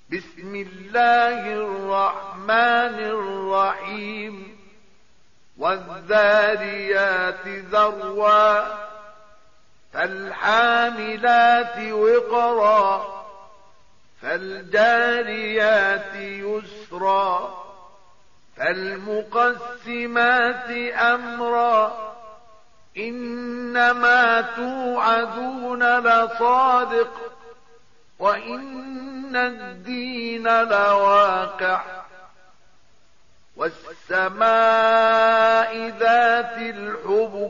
بسم الله الرحمن الرحيم والذاريات ذروا فالحاملات وقرا فالجاريات يسرا فالمقسمات أمرا إنما توعدون لصادق وإن الدين لواقع والسماء ذات الحبك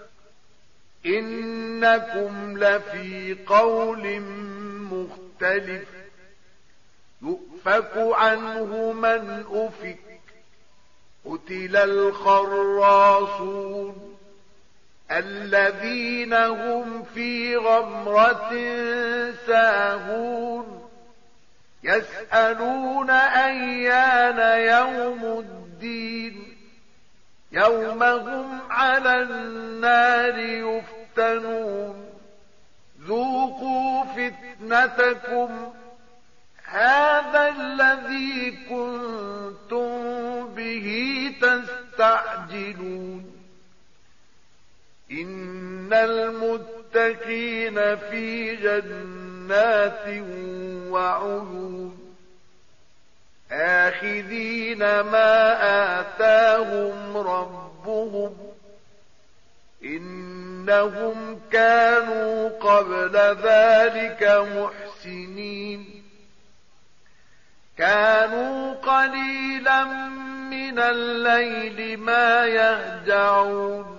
إنكم لفي قول مختلف يؤفك عنه من أفك قتل الخراصون الذين هم في غمرة ساهون يسألون أيان يوم الدين يوم هم على النار يفتنون ذوقوا فتنتكم هذا الذي كنتم به تستعجلون إن المتقين في جنات وعيون آخذين ما آتاهم ربهم إنهم كانوا قبل ذلك محسنين كانوا قليلا من الليل ما يهجعون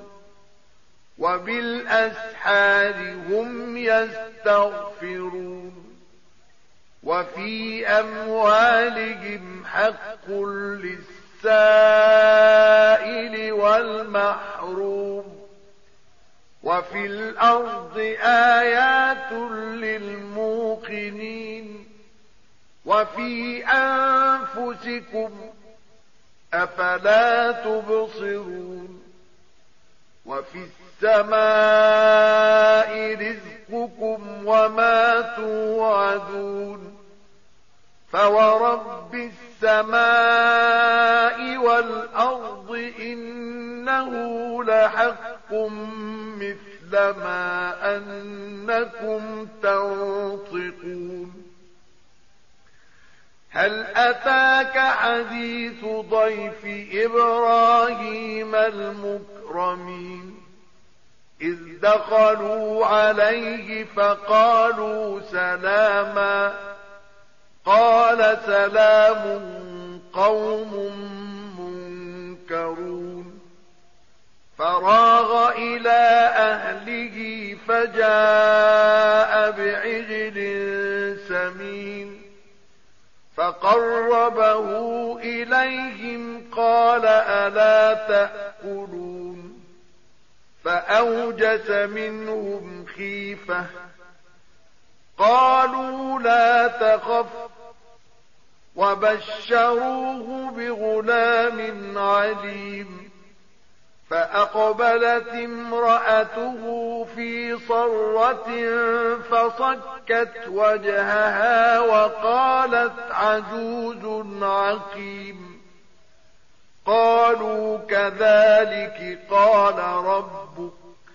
وبالأسحار هم يستغفرون وفي أموالهم حق للسائل والمحروم وفي الأرض آيات للموقنين وفي أنفسكم أفلا تبصرون وفي السماء رزقكم وما توعدون فورب السماء والأرض إنه لحق مثل ما أنكم تنطقون هل أتاك حديث ضيف إبراهيم المكرمين إذ دخلوا عليه فقالوا سلاما قال سلام قوم منكرون فراغ إلى أهله فجاء بعجل سمين فقربه إليهم قال ألا تأكلون فأوجس منهم خيفة قالوا لا تخف وبشروه بغلام عليم فأقبلت امرأته في صرة فصكت وجهها وقالت عجوز عقيم قالوا كذلك قال ربك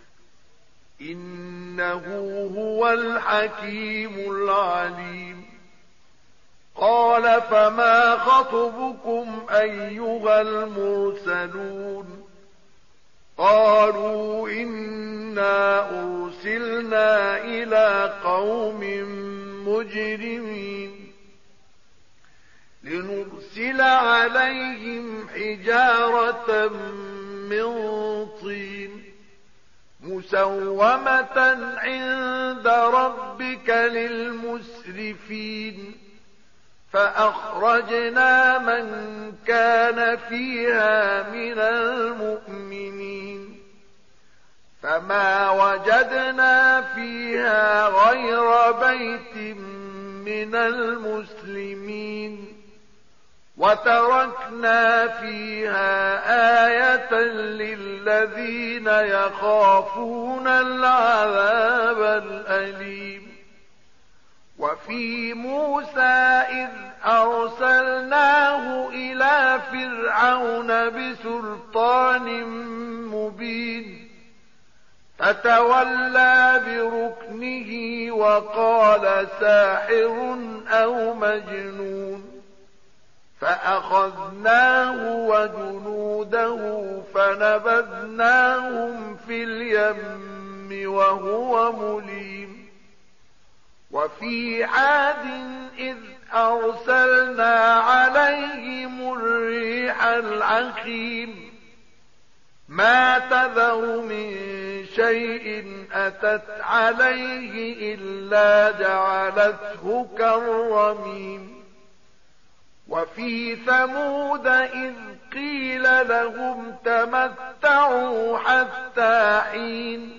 إنه هو الحكيم العليم قال فما خطبكم أيها المرسلون قالوا إنا أرسلنا إلى قوم مجرمين لنرسل عليهم حجارة من طين مسومة عند ربك للمسرفين فأخرجنا من كان فيها من المؤمنين فما وجدنا فيها غير بيت من المسلمين وتركنا فيها آية للذين يخافون العذاب الأليم وفي موسى إذ أرسلناه إلى فرعون بسلطان مبين فتولى بركنه وقال ساحر أو مجنون فأخذناه وجنوده فنبذناهم في اليم وهو مليم وفي عاد إذ أرسلنا عليهم الريح العقيم ما تذر من شيء أتت عليه إلا جعلته كالرميم وفي ثمود إذ قيل لهم تمتعوا حتى حين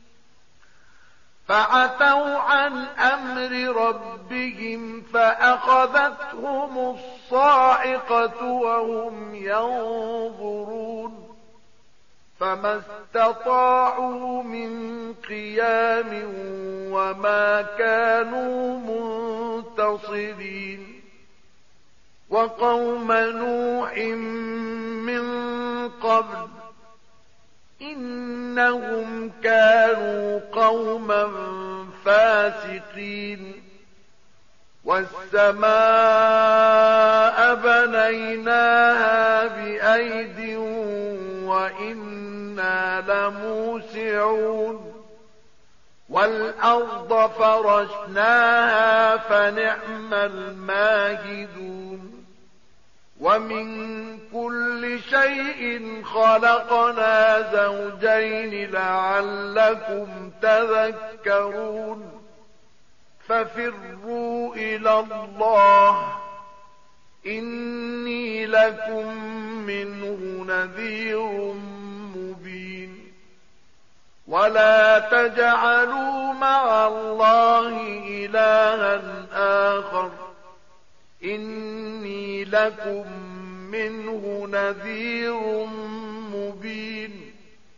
فعتوا عن أمر ربهم فأخذتهم الصاعقة وهم ينظرون فما استطاعوا من قيام وما كانوا منتصرين وقوم نوح من قبل إنهم كانوا قوما فاسقين والسماء بنيناها بأيد وإنا لموسعون والأرض فرشناها فنعم الماهدون ومن كل شيء خلقنا زوجين لعلكم تذكرون ففروا إلى الله إني لكم منه نذير مبين ولا تجعلوا مع الله إلها آخر إني لكم منه نذير مبين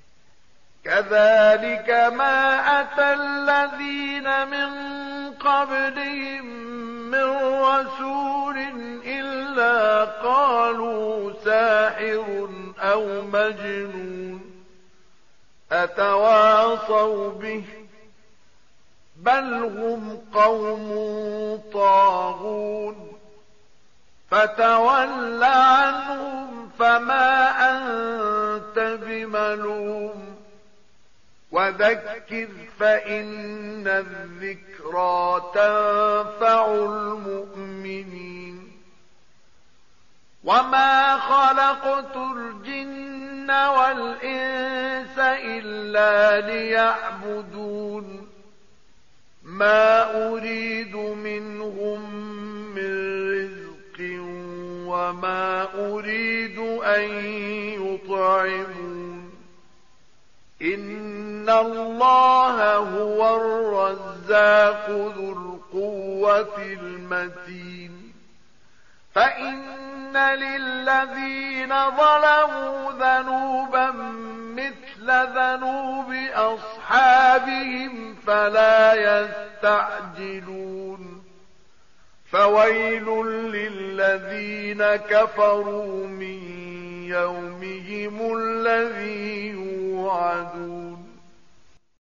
كذلك ما أتى الذين من قبلهم من رسول إلا قالوا ساحر أو مجنون أتواصوا به بل هم قوم طاغون فتول عنهم فما أنت بملوم وذكر فإن الذكرى تنفع المؤمنين وما خلقت الجن والإنس إلا ليعبدون ما أريد منهم من رزق وما أريد أن يطعمون إن الله هو الرزاق ذو القوة المتين فإن للذين ظلموا ذنوبا مثل ذنوب أصحابهم فلا يستعجلون فويل للذين كفروا من يومهم الذي يوعدون